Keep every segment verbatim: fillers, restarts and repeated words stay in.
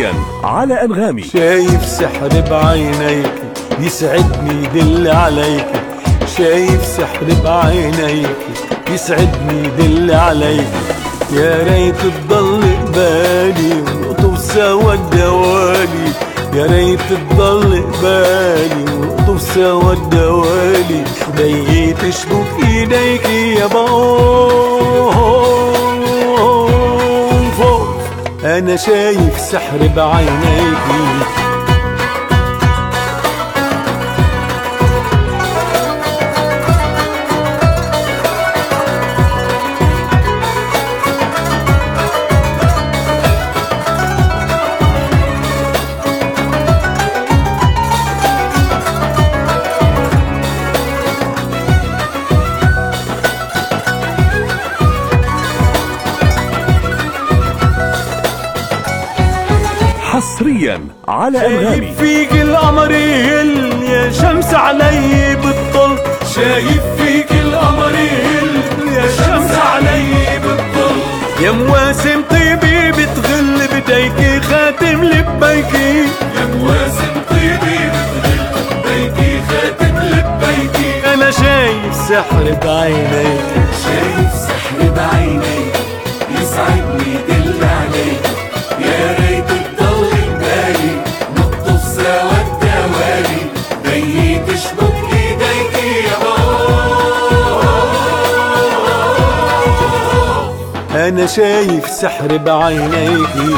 حصريا على أنغامي. شايف سحر بعينيك يسعدني يدل عليك، شايف سحر بعينيك يسعدني يدل عليك. يا ريت تضل قبالي ونقطف سوا الدوالي، يا ريت تضل قبالي ونقطف سوا الدوالي. بيي تشبك ايديك يا بوف، انا شايف سحر بعينيكي. حصريا على أنغامي. شايف فيك القمر يهل يا شمس علي بتطل، شايف فيك القمر يهل يا شمس علي بتطل. يا مواسم طيبي بتغل بديكي خاتم لبيكي، يا مواسم طيبي بتغل بديكي خاتم لبيكي. انا شايف سحر بعينيك، شايف سحر بعينيك يسعدني يدل عليك. يا ريت تضل قبالي نقطف سوا الدوالي، بيي تشبك ايديكي يا بوف. انا شايف سحر بعينيكي.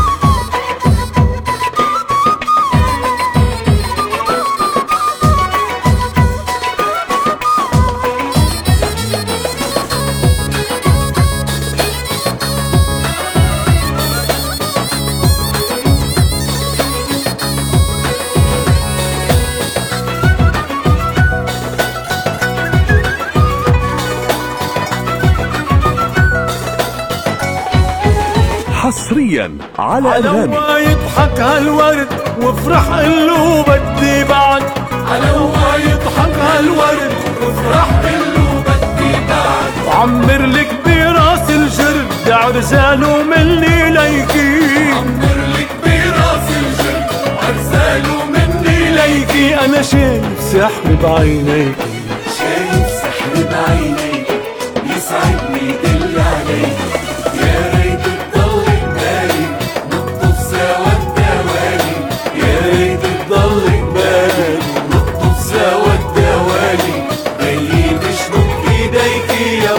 حصريا على أنغامي. على يضحك هالورد وافرح قلو بدي بعد، على هو يضحك هالورد وافرح قلو بدي بعد. وعمر لك براس الجرد عرسانه مني ليكي، عمر لك براس الجرد عرسانه مني ليكي. انا شايف سحر بعينيك، شايف سحر بعينيك يسعدني يدل عليك. يا ريت تضل قبالي نقطف سوا الدوالي، يا ريت تضل قبالي نقطف سوا الدوالي. بيي تشبك ايديكي يا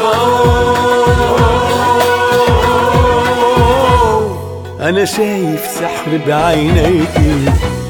بوف. انا شايف سحر بعينيكي.